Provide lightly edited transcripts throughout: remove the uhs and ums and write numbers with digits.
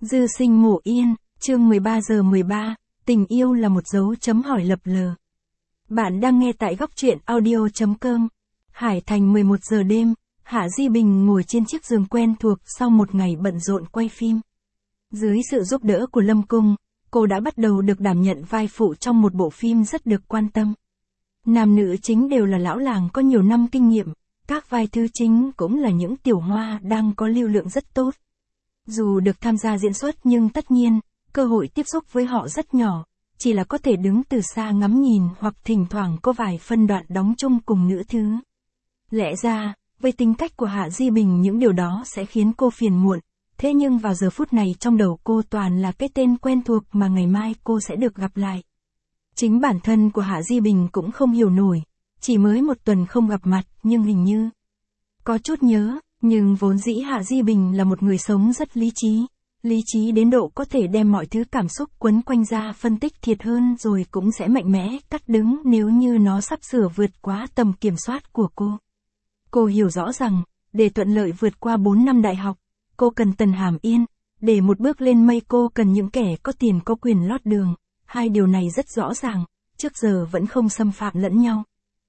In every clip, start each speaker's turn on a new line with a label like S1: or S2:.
S1: Dư sinh ngủ yên, chương 13:13, tình yêu là một dấu chấm hỏi lập lờ. Bạn đang nghe tại góc truyện audio.com. Hải Thành 11 giờ đêm, Hạ Di Bình ngồi trên chiếc giường quen thuộc sau một ngày bận rộn quay phim. Dưới sự giúp đỡ của Lâm Cung, cô đã bắt đầu được đảm nhận vai phụ trong một bộ phim rất được quan tâm. Nam nữ chính đều là lão làng có nhiều năm kinh nghiệm, các vai nữ chính cũng là những tiểu hoa đang có lưu lượng rất tốt. Dù được tham gia diễn xuất nhưng tất nhiên, cơ hội tiếp xúc với họ rất nhỏ, chỉ là có thể đứng từ xa ngắm nhìn hoặc thỉnh thoảng có vài phân đoạn đóng chung cùng nữ thứ. Lẽ ra, với tính cách của Hạ Di Bình những điều đó sẽ khiến cô phiền muộn, thế nhưng vào giờ phút này trong đầu cô toàn là cái tên quen thuộc mà ngày mai cô sẽ được gặp lại. Chính bản thân của Hạ Di Bình cũng không hiểu nổi, chỉ mới một tuần không gặp mặt nhưng hình như có chút nhớ. Nhưng vốn dĩ Hạ Di Bình là một người sống rất lý trí đến độ có thể đem mọi thứ cảm xúc quấn quanh ra phân tích thiệt hơn rồi cũng sẽ mạnh mẽ cắt đứng nếu như nó sắp sửa vượt quá tầm kiểm soát của cô. Cô hiểu rõ rằng, để thuận lợi vượt qua 4 năm đại học, cô cần Tần Hàm Yên, để một bước lên mây cô cần những kẻ có tiền có quyền lót đường, hai điều này rất rõ ràng, trước giờ vẫn không xâm phạm lẫn nhau.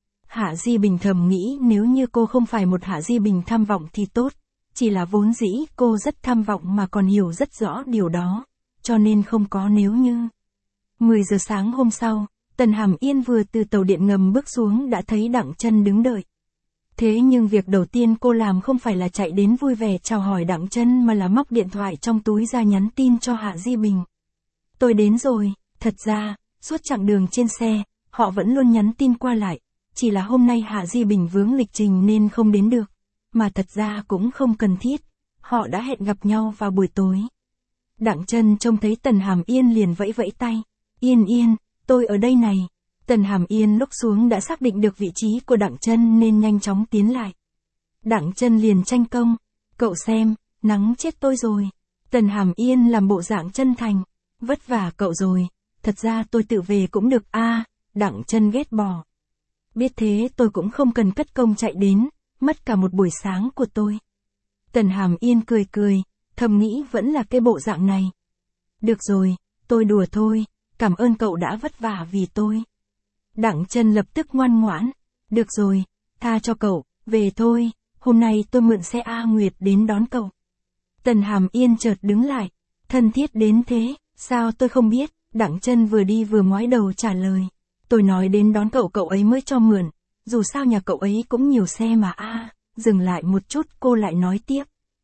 S1: Hạ Di Bình thầm nghĩ nếu như cô không phải một Hạ Di Bình tham vọng thì tốt, chỉ là vốn dĩ cô rất tham vọng mà còn hiểu rất rõ điều đó, cho nên không có nếu như. 10 giờ sáng hôm sau, Tần Hàm Yên vừa từ tàu điện ngầm bước xuống đã thấy Đặng Chân đứng đợi. Thế nhưng việc đầu tiên cô làm không phải là chạy đến vui vẻ chào hỏi Đặng Chân mà là móc điện thoại trong túi ra nhắn tin cho Hạ Di Bình. Tôi đến rồi, thật ra, suốt chặng đường trên xe, họ vẫn luôn nhắn tin qua lại. Chỉ là hôm nay Hạ Di Bình vướng lịch trình nên không đến được, mà thật ra cũng không cần thiết, họ đã hẹn gặp nhau vào buổi tối. Đặng Chân trông thấy Tần Hàm Yên liền vẫy vẫy tay, Yên, tôi ở đây này. Tần Hàm Yên lúc xuống đã xác định được vị trí của Đặng Chân nên nhanh chóng tiến lại. Đặng Chân liền tranh công, cậu xem, nắng chết tôi rồi. Tần Hàm Yên làm bộ dạng chân thành, vất vả cậu rồi, thật ra tôi tự về cũng được a. Đặng Chân ghét bỏ. Biết thế tôi cũng không cần cất công chạy đến, mất cả một buổi sáng của tôi. Tần Hàm Yên cười, thầm nghĩ vẫn là cái bộ dạng này. Được rồi, tôi đùa thôi, cảm ơn cậu đã vất vả vì tôi. Đặng Chân lập tức ngoan ngoãn, được rồi, tha cho cậu, về thôi, hôm nay tôi mượn xe A Nguyệt đến đón cậu. Tần Hàm Yên chợt đứng lại, thân thiết đến thế, sao tôi không biết, Đặng Chân vừa đi vừa ngoái đầu trả lời. Tôi nói đến đón cậu ấy mới cho mượn, dù sao nhà cậu ấy cũng nhiều xe mà dừng lại một chút cô lại nói tiếp.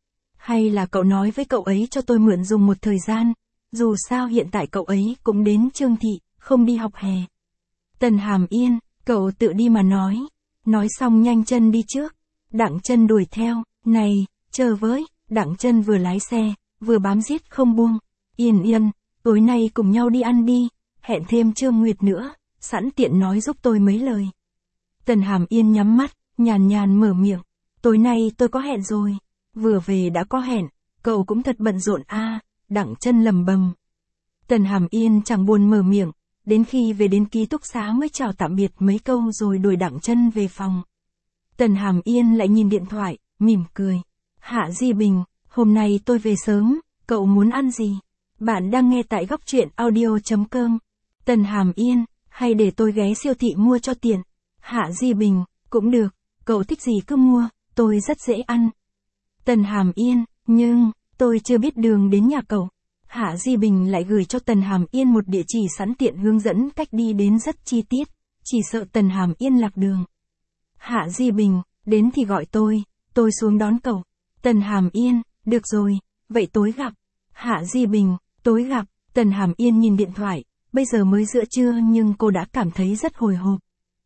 S1: Hay là cậu nói với cậu ấy cho tôi mượn dùng một thời gian, dù sao hiện tại cậu ấy cũng đến Trương Thị, không đi học hè. Tần Hàm Yên, cậu tự đi mà nói xong nhanh chân đi trước, Đặng Chân đuổi theo, này, chờ với, Đặng Chân vừa lái xe, vừa bám giết không buông, Yên, tối nay cùng nhau đi ăn đi, hẹn thêm Trương Nguyệt nữa. Sẵn tiện nói giúp tôi mấy lời. Tần Hàm Yên nhắm mắt, nhàn mở miệng. Tối nay tôi có hẹn rồi. Vừa về đã có hẹn, cậu cũng thật bận rộn Đặng Chân lầm bầm. Tần Hàm Yên chẳng buồn mở miệng, đến khi về đến ký túc xá mới chào tạm biệt mấy câu rồi đuổi Đặng Chân về phòng. Tần Hàm Yên lại nhìn điện thoại, mỉm cười. Hạ Di Bình, hôm nay tôi về sớm, cậu muốn ăn gì? Bạn đang nghe tại góc truyện audio.com. Tần Hàm Yên, hay để tôi ghé siêu thị mua cho tiện. Hạ Di Bình, cũng được, cậu thích gì cứ mua, tôi rất dễ ăn. Tần Hàm Yên, nhưng, tôi chưa biết đường đến nhà cậu. Hạ Di Bình lại gửi cho Tần Hàm Yên một địa chỉ sẵn tiện hướng dẫn cách đi đến rất chi tiết, chỉ sợ Tần Hàm Yên lạc đường. Hạ Di Bình, đến thì gọi tôi xuống đón cậu. Tần Hàm Yên, được rồi, vậy tối gặp. Hạ Di Bình, tối gặp. Tần Hàm Yên nhìn điện thoại. Bây giờ mới giữa trưa nhưng cô đã cảm thấy rất hồi hộp.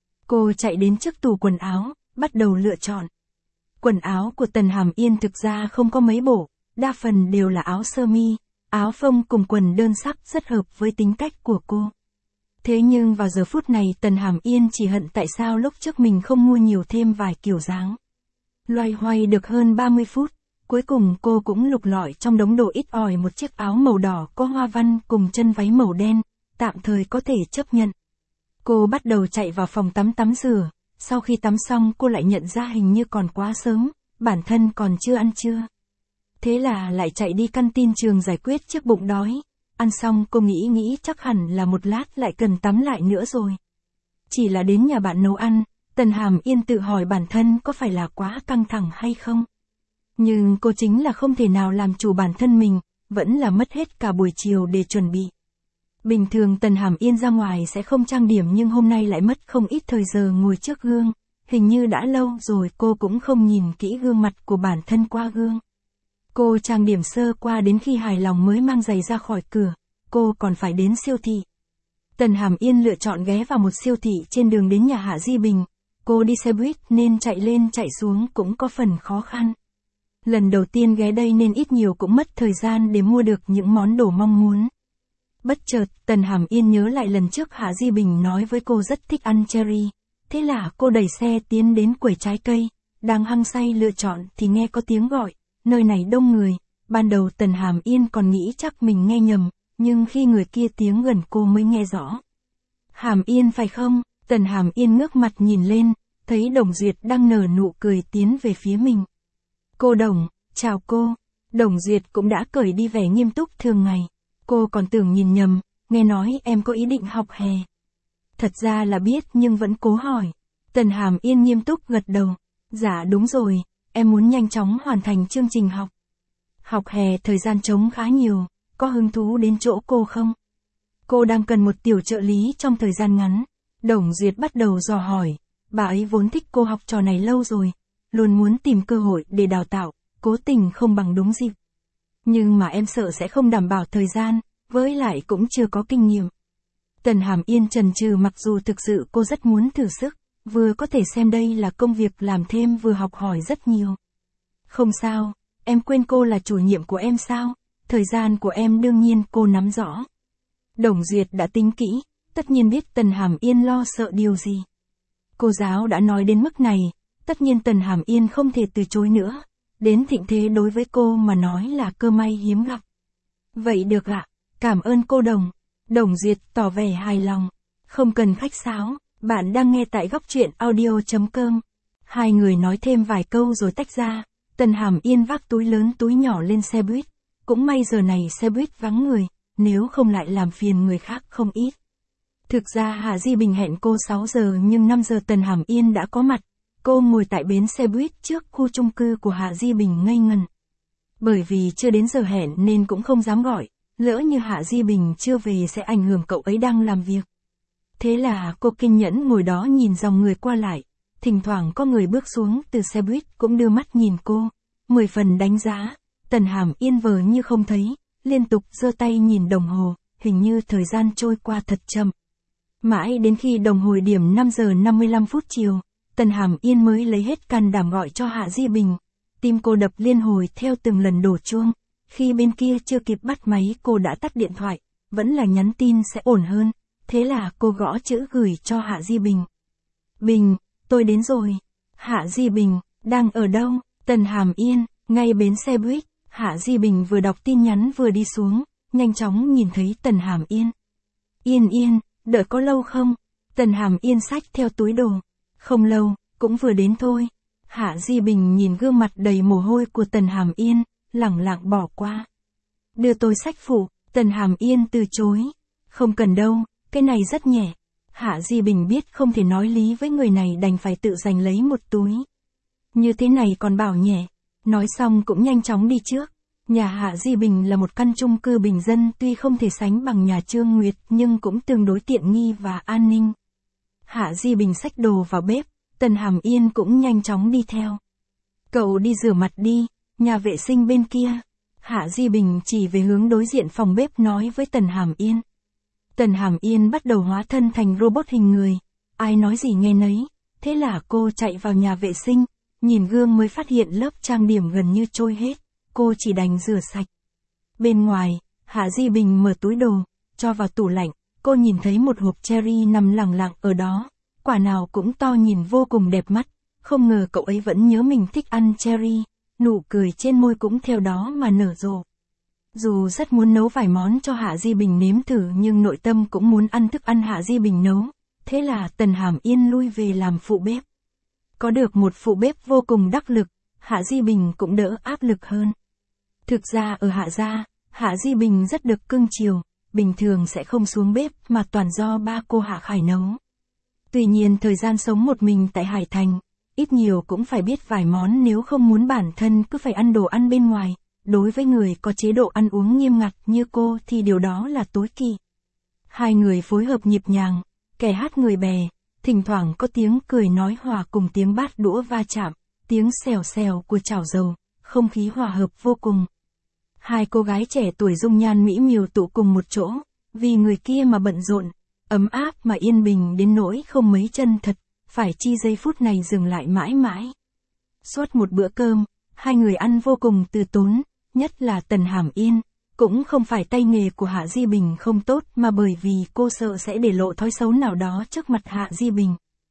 S1: Cô chạy đến trước tủ quần áo, bắt đầu lựa chọn. Quần áo của Tần Hàm Yên thực ra không có mấy bộ, đa phần đều là áo sơ mi, áo phông cùng quần đơn sắc rất hợp với tính cách của cô. Thế nhưng vào giờ phút này Tần Hàm Yên chỉ hận tại sao lúc trước mình không mua nhiều thêm vài kiểu dáng. Loay hoay được hơn 30 phút, cuối cùng cô cũng lục lọi trong đống đồ ít ỏi một chiếc áo màu đỏ có hoa văn cùng chân váy màu đen. Tạm thời có thể chấp nhận. Cô bắt đầu chạy vào phòng tắm rửa, sau khi tắm xong cô lại nhận ra hình như còn quá sớm, bản thân còn chưa ăn trưa. Thế là lại chạy đi căn tin trường giải quyết chiếc bụng đói. Ăn xong cô nghĩ chắc hẳn là một lát lại cần tắm lại nữa rồi. Chỉ là đến nhà bạn nấu ăn, Tần Hàm Yên tự hỏi bản thân có phải là quá căng thẳng hay không. Nhưng cô chính là không thể nào làm chủ bản thân mình, vẫn là mất hết cả buổi chiều để chuẩn bị. Bình thường Tần Hàm Yên ra ngoài sẽ không trang điểm nhưng hôm nay lại mất không ít thời giờ ngồi trước gương. Hình như đã lâu rồi cô cũng không nhìn kỹ gương mặt của bản thân qua gương. Cô trang điểm sơ qua đến khi hài lòng mới mang giày ra khỏi cửa. Cô còn phải đến siêu thị. Tần Hàm Yên lựa chọn ghé vào một siêu thị trên đường đến nhà Hạ Di Bình. Cô đi xe buýt nên chạy lên chạy xuống cũng có phần khó khăn. Lần đầu tiên ghé đây nên ít nhiều cũng mất thời gian để mua được những món đồ mong muốn. Bất chợt, Tần Hàm Yên nhớ lại lần trước Hạ Di Bình nói với cô rất thích ăn cherry. Thế là cô đẩy xe tiến đến quầy trái cây. Đang hăng say lựa chọn thì nghe có tiếng gọi. Nơi này đông người. Ban đầu Tần Hàm Yên còn nghĩ chắc mình nghe nhầm. Nhưng khi người kia tiến gần cô mới nghe rõ. Hàm Yên phải không? Tần Hàm Yên ngước mặt nhìn lên. Thấy Đồng Duyệt đang nở nụ cười tiến về phía mình. Cô Đồng, chào cô. Đồng Duyệt cũng đã cởi đi vẻ nghiêm túc thường ngày. Cô còn tưởng nhìn nhầm, nghe nói em có ý định học hè. Thật ra là biết nhưng vẫn cố hỏi. Tần Hàm Yên nghiêm túc gật đầu. Dạ đúng rồi, em muốn nhanh chóng hoàn thành chương trình học. Học hè thời gian trống khá nhiều, có hứng thú đến chỗ cô không? Cô đang cần một tiểu trợ lý trong thời gian ngắn. Đồng Duyệt bắt đầu dò hỏi. Bà ấy vốn thích cô học trò này lâu rồi, luôn muốn tìm cơ hội để đào tạo, cố tình không bằng đúng dịp. Nhưng mà em sợ sẽ không đảm bảo thời gian, với lại cũng chưa có kinh nghiệm. Tần Hàm Yên chần chừ mặc dù thực sự cô rất muốn thử sức, vừa có thể xem đây là công việc làm thêm vừa học hỏi rất nhiều. Không sao, em quên cô là chủ nhiệm của em sao, thời gian của em đương nhiên cô nắm rõ. Đồng Duyệt đã tính kỹ, tất nhiên biết Tần Hàm Yên lo sợ điều gì. Cô giáo đã nói đến mức này, tất nhiên Tần Hàm Yên không thể từ chối nữa. Đến thịnh thế đối với cô mà nói là cơ may hiếm gặp. Vậy được ạ, cảm ơn cô Đồng. Đồng Duyệt tỏ vẻ hài lòng. Không cần khách sáo, bạn đang nghe tại góc truyện audio.com. Hai người nói thêm vài câu rồi tách ra. Tần Hàm Yên vác túi lớn túi nhỏ lên xe buýt. Cũng may giờ này xe buýt vắng người, nếu không lại làm phiền người khác không ít. Thực ra Hạ Di Bình hẹn cô 6 giờ nhưng 5 giờ Tần Hàm Yên đã có mặt. Cô ngồi tại bến xe buýt trước khu chung cư của Hạ Di Bình ngây ngần. Bởi vì chưa đến giờ hẹn nên cũng không dám gọi, lỡ như Hạ Di Bình chưa về sẽ ảnh hưởng cậu ấy đang làm việc. Thế là cô kiên nhẫn ngồi đó nhìn dòng người qua lại, thỉnh thoảng có người bước xuống từ xe buýt cũng đưa mắt nhìn cô, 10 phần đánh giá. Tần Hàm Yên vờ như không thấy, liên tục giơ tay nhìn đồng hồ, hình như thời gian trôi qua thật chậm. Mãi đến khi đồng hồ điểm 5 giờ 55 phút chiều, Tần Hàm Yên mới lấy hết can đảm gọi cho Hạ Di Bình. Tim cô đập liên hồi theo từng lần đổ chuông. Khi bên kia chưa kịp bắt máy cô đã tắt điện thoại. Vẫn là nhắn tin sẽ ổn hơn. Thế là cô gõ chữ gửi cho Hạ Di Bình. Bình, tôi đến rồi. Hạ Di Bình, đang ở đâu? Tần Hàm Yên, ngay bến xe buýt. Hạ Di Bình vừa đọc tin nhắn vừa đi xuống. Nhanh chóng nhìn thấy Tần Hàm Yên. Yên Yên, đợi có lâu không? Tần Hàm Yên xách theo túi đồ. Không lâu, cũng vừa đến thôi. Hạ Di Bình nhìn gương mặt đầy mồ hôi của Tần Hàm Yên, lẳng lặng bỏ qua. Đưa tôi sách phụ, Tần Hàm Yên từ chối. Không cần đâu, cái này rất nhẹ. Hạ Di Bình biết không thể nói lý với người này đành phải tự giành lấy một túi. Như thế này còn bảo nhẹ. Nói xong cũng nhanh chóng đi trước. Nhà Hạ Di Bình là một căn chung cư bình dân tuy không thể sánh bằng nhà Trương Nguyệt nhưng cũng tương đối tiện nghi và an ninh. Hạ Di Bình xách đồ vào bếp, Tần Hàm Yên cũng nhanh chóng đi theo. Cậu đi rửa mặt đi, nhà vệ sinh bên kia. Hạ Di Bình chỉ về hướng đối diện phòng bếp nói với Tần Hàm Yên. Tần Hàm Yên bắt đầu hóa thân thành robot hình người, ai nói gì nghe nấy. Thế là cô chạy vào nhà vệ sinh, nhìn gương mới phát hiện lớp trang điểm gần như trôi hết, cô chỉ đành rửa sạch. Bên ngoài, Hạ Di Bình mở túi đồ, cho vào tủ lạnh. Cô nhìn thấy một hộp cherry nằm lẳng lặng ở đó, quả nào cũng to nhìn vô cùng đẹp mắt, không ngờ cậu ấy vẫn nhớ mình thích ăn cherry, nụ cười trên môi cũng theo đó mà nở rộ. Dù rất muốn nấu vài món cho Hạ Di Bình nếm thử nhưng nội tâm cũng muốn ăn thức ăn Hạ Di Bình nấu, thế là Tần Hàm Yên lui về làm phụ bếp. Có được một phụ bếp vô cùng đắc lực, Hạ Di Bình cũng đỡ áp lực hơn. Thực ra ở Hạ gia, Hạ Di Bình rất được cưng chiều, bình thường sẽ không xuống bếp mà toàn do ba cô Hạ Khải nấu. Tuy nhiên thời gian sống một mình tại Hải Thành, ít nhiều cũng phải biết vài món nếu không muốn bản thân cứ phải ăn đồ ăn bên ngoài. Đối với người có chế độ ăn uống nghiêm ngặt như cô thì điều đó là tối kỵ. Hai người phối hợp nhịp nhàng, kẻ hát người bè, thỉnh thoảng có tiếng cười nói hòa cùng tiếng bát đũa va chạm, tiếng xèo xèo của chảo dầu, không khí hòa hợp vô cùng. Hai cô gái trẻ tuổi dung nhan mỹ miều tụ cùng một chỗ, vì người kia mà bận rộn, ấm áp mà yên bình đến nỗi không mấy chân thật, phải chi giây phút này dừng lại mãi mãi. Suốt một bữa cơm, hai người ăn vô cùng từ tốn, nhất là Tần Hàm Yên, cũng không phải tay nghề của Hạ Di Bình không tốt mà bởi vì cô sợ sẽ để lộ thói xấu nào đó trước mặt Hạ Di Bình.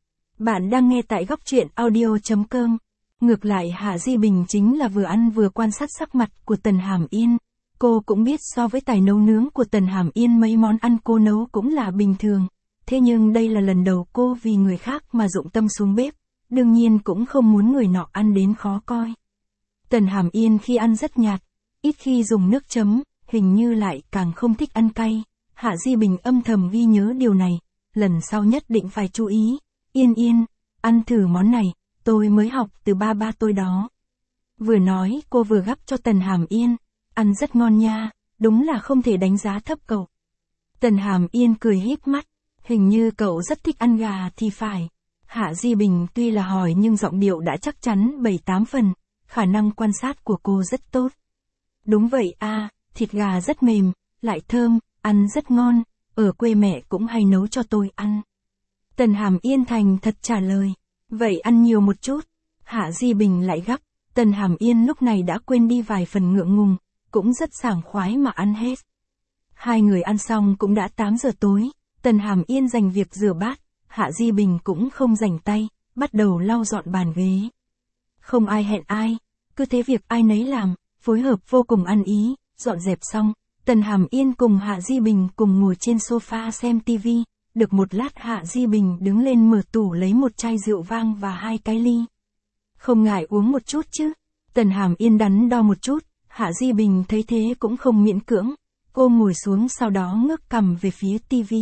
S1: Bạn đang nghe tại góc truyện audio.com. Ngược lại Hạ Di Bình chính là vừa ăn vừa quan sát sắc mặt của Tần Hàm Yên. Cô cũng biết so với tài nấu nướng của Tần Hàm Yên mấy món ăn cô nấu cũng là bình thường. Thế nhưng đây là lần đầu cô vì người khác mà dụng tâm xuống bếp, đương nhiên cũng không muốn người nọ ăn đến khó coi. Tần Hàm Yên khi ăn rất nhạt, ít khi dùng nước chấm, hình như lại càng không thích ăn cay. Hạ Di Bình âm thầm ghi nhớ điều này, lần sau nhất định phải chú ý. Yên Yên, ăn thử món này, tôi mới học từ ba tôi đó. Vừa nói cô vừa gắp cho Tần Hàm Yên, ăn rất ngon nha, đúng là không thể đánh giá thấp cậu. Tần Hàm Yên cười híp mắt, hình như cậu rất thích ăn gà thì phải. Hạ Di Bình tuy là hỏi nhưng giọng điệu đã chắc chắn 7-8 phần, khả năng quan sát của cô rất tốt. Đúng vậy à, thịt gà rất mềm, lại thơm, ăn rất ngon, ở quê mẹ cũng hay nấu cho tôi ăn. Tần Hàm Yên thành thật trả lời, vậy ăn nhiều một chút. Hạ Di Bình lại gắp, Tần Hàm Yên lúc này đã quên đi vài phần ngượng ngùng, cũng rất sảng khoái mà ăn hết. Hai người ăn xong cũng đã 8 giờ tối, Tần Hàm Yên dành việc rửa bát, Hạ Di Bình cũng không rảnh tay, bắt đầu lau dọn bàn ghế. Không ai hẹn ai, cứ thế việc ai nấy làm, phối hợp vô cùng ăn ý, dọn dẹp xong, Tần Hàm Yên cùng Hạ Di Bình cùng ngồi trên sofa xem tivi, được một lát Hạ Di Bình đứng lên mở tủ lấy một chai rượu vang và 2 cái ly. Không ngại uống một chút chứ? Tần Hàm Yên đắn đo một chút, Hạ Di Bình thấy thế cũng không miễn cưỡng, cô ngồi xuống sau đó ngước cằm về phía tivi.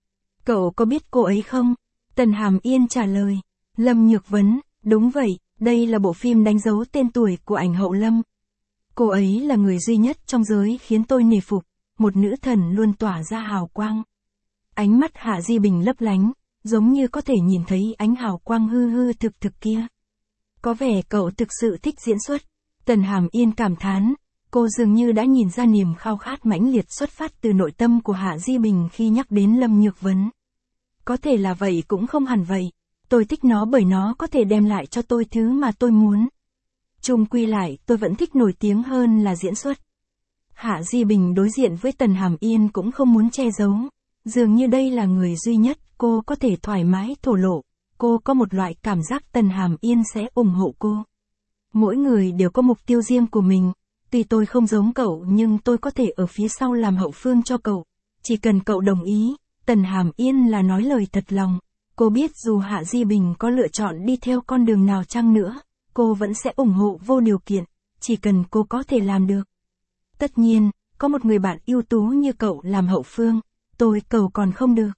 S1: Cậu có biết cô ấy không? Tần Hàm Yên trả lời, Lâm Nhược Vấn, đúng vậy, đây là bộ phim đánh dấu tên tuổi của ảnh hậu Lâm. Cô ấy là người duy nhất trong giới khiến tôi nể phục, một nữ thần luôn tỏa ra hào quang. Ánh mắt Hạ Di Bình lấp lánh, giống như có thể nhìn thấy ánh hào quang hư hư thực thực kia. Có vẻ cậu thực sự thích diễn xuất. Tần Hàm Yên cảm thán, cô dường như đã nhìn ra niềm khao khát mãnh liệt xuất phát từ nội tâm của Hạ Di Bình khi nhắc đến Lâm Nhược Vấn. Có thể là vậy cũng không hẳn vậy. Tôi thích nó bởi nó có thể đem lại cho tôi thứ mà tôi muốn. Chung quy lại tôi vẫn thích nổi tiếng hơn là diễn xuất. Hạ Di Bình đối diện với Tần Hàm Yên cũng không muốn che giấu. Dường như đây là người duy nhất cô có thể thoải mái thổ lộ. Cô có một loại cảm giác Tần Hàm Yên sẽ ủng hộ cô. Mỗi người đều có mục tiêu riêng của mình. Tuy tôi không giống cậu nhưng tôi có thể ở phía sau làm hậu phương cho cậu. Chỉ cần cậu đồng ý. Tần Hàm Yên là nói lời thật lòng. Cô biết dù Hạ Di Bình có lựa chọn đi theo con đường nào chăng nữa, cô vẫn sẽ ủng hộ vô điều kiện, chỉ cần cô có thể làm được. Tất nhiên, có một người bạn ưu tú như cậu làm hậu phương, tôi cầu còn không được.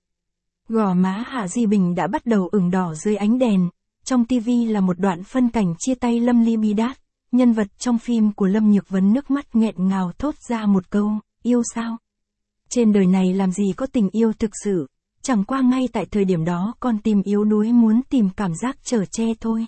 S1: Gò má Hạ Di Bình đã bắt đầu ửng đỏ dưới ánh đèn, trong tivi là một đoạn phân cảnh chia tay Lâm Ly Bi Đát, nhân vật trong phim của Lâm Nhược Vấn nước mắt nghẹn ngào thốt ra một câu, yêu sao? Trên đời này làm gì có tình yêu thực sự, chẳng qua ngay tại thời điểm đó con tim yếu đuối muốn tìm cảm giác chở che thôi.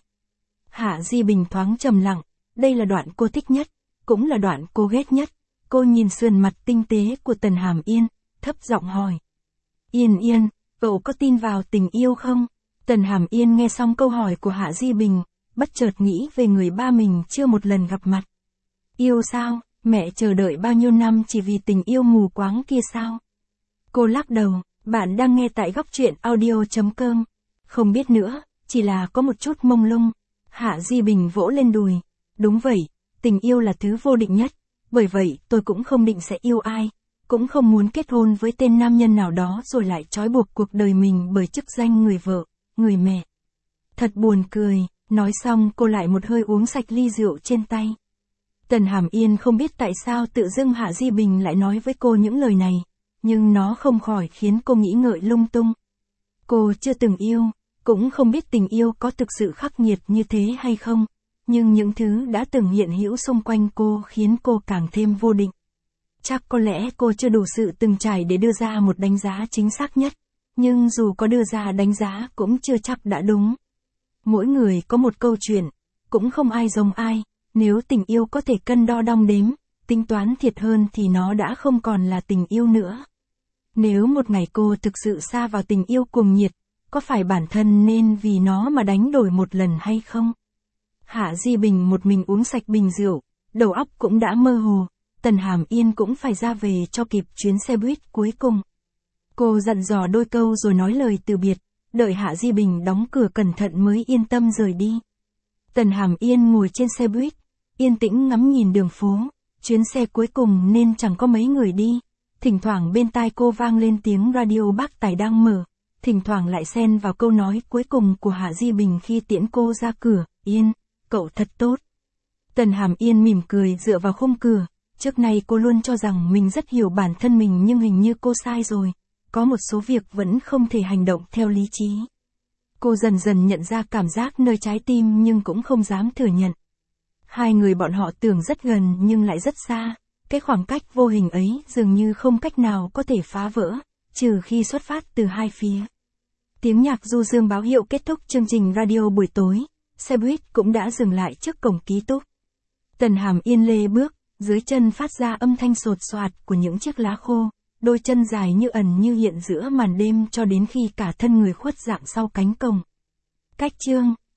S1: Hạ Di Bình thoáng trầm lặng, đây là đoạn cô thích nhất, cũng là đoạn cô ghét nhất. Cô nhìn sườn mặt tinh tế của Tần Hàm Yên, thấp giọng hỏi. Yên Yên, cậu có tin vào tình yêu không? Tần Hàm Yên nghe xong câu hỏi của Hạ Di Bình, bất chợt nghĩ về người ba mình chưa một lần gặp mặt. Yêu sao? Mẹ chờ đợi bao nhiêu năm chỉ vì tình yêu mù quáng kia sao? Cô lắc đầu, bạn đang nghe tại góc truyện audio.com. Không biết nữa, chỉ là có một chút mông lung. Hạ Di Bình vỗ lên đùi. Đúng vậy, tình yêu là thứ vô định nhất. Bởi vậy tôi cũng không định sẽ yêu ai. Cũng không muốn kết hôn với tên nam nhân nào đó rồi lại trói buộc cuộc đời mình bởi chức danh người vợ, người mẹ. Thật buồn cười. Nói xong cô lại một hơi uống sạch ly rượu trên tay. Tần Hàm Yên không biết tại sao tự dưng Hạ Di Bình lại nói với cô những lời này, nhưng nó không khỏi khiến cô nghĩ ngợi lung tung. Cô chưa từng yêu, cũng không biết tình yêu có thực sự khắc nghiệt như thế hay không, nhưng những thứ đã từng hiện hữu xung quanh cô khiến cô càng thêm vô định. Chắc có lẽ cô chưa đủ sự từng trải để đưa ra một đánh giá chính xác nhất, nhưng dù có đưa ra đánh giá cũng chưa chắc đã đúng. Mỗi người có một câu chuyện, cũng không ai giống ai, nếu tình yêu có thể cân đo đong đếm, tính toán thiệt hơn thì nó đã không còn là tình yêu nữa. Nếu một ngày cô thực sự sa vào tình yêu cuồng nhiệt, có phải bản thân nên vì nó mà đánh đổi một lần hay không? Hạ Di Bình một mình uống sạch bình rượu, đầu óc cũng đã mơ hồ, Tần Hàm Yên cũng phải ra về cho kịp chuyến xe buýt cuối cùng. Cô dặn dò đôi câu rồi nói lời từ biệt, đợi Hạ Di Bình đóng cửa cẩn thận mới yên tâm rời đi. Tần Hàm Yên ngồi trên xe buýt, yên tĩnh ngắm nhìn đường phố, chuyến xe cuối cùng nên chẳng có mấy người đi. Thỉnh thoảng bên tai cô vang lên tiếng radio bác Tài đang mở, thỉnh thoảng lại xen vào câu nói cuối cùng của Hạ Di Bình khi tiễn cô ra cửa, Yên, cậu thật tốt. Tần Hàm Yên mỉm cười dựa vào khung cửa, trước nay cô luôn cho rằng mình rất hiểu bản thân mình nhưng hình như cô sai rồi, có một số việc vẫn không thể hành động theo lý trí. Cô dần dần nhận ra cảm giác nơi trái tim nhưng cũng không dám thừa nhận. Hai người bọn họ tưởng rất gần nhưng lại rất xa. Cái khoảng cách vô hình ấy dường như không cách nào có thể phá vỡ, trừ khi xuất phát từ hai phía. Tiếng nhạc du dương báo hiệu kết thúc chương trình radio buổi tối, xe buýt cũng đã dừng lại trước cổng ký túc. Tần Hàm Yên lê bước, dưới chân phát ra âm thanh sột soạt của những chiếc lá khô, đôi chân dài như ẩn như hiện giữa màn đêm cho đến khi cả thân người khuất dạng sau cánh cổng. Cách chương